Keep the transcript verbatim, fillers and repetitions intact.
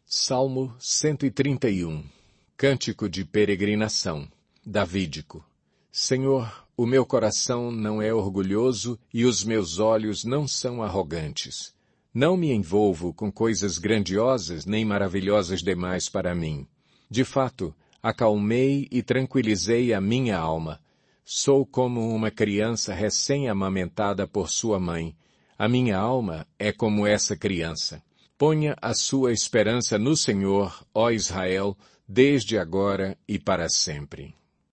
Salmo cento e trinta e um. Cântico de peregrinação, davídico. Senhor, o meu coração não é orgulhoso e os meus olhos não são arrogantes. Não me envolvo com coisas grandiosas nem maravilhosas demais para mim. De fato, acalmei e tranquilizei a minha alma. Sou como uma criança recém-amamentada por sua mãe. A minha alma é como essa criança. Ponha a sua esperança no Senhor, ó Israel, desde agora e para sempre.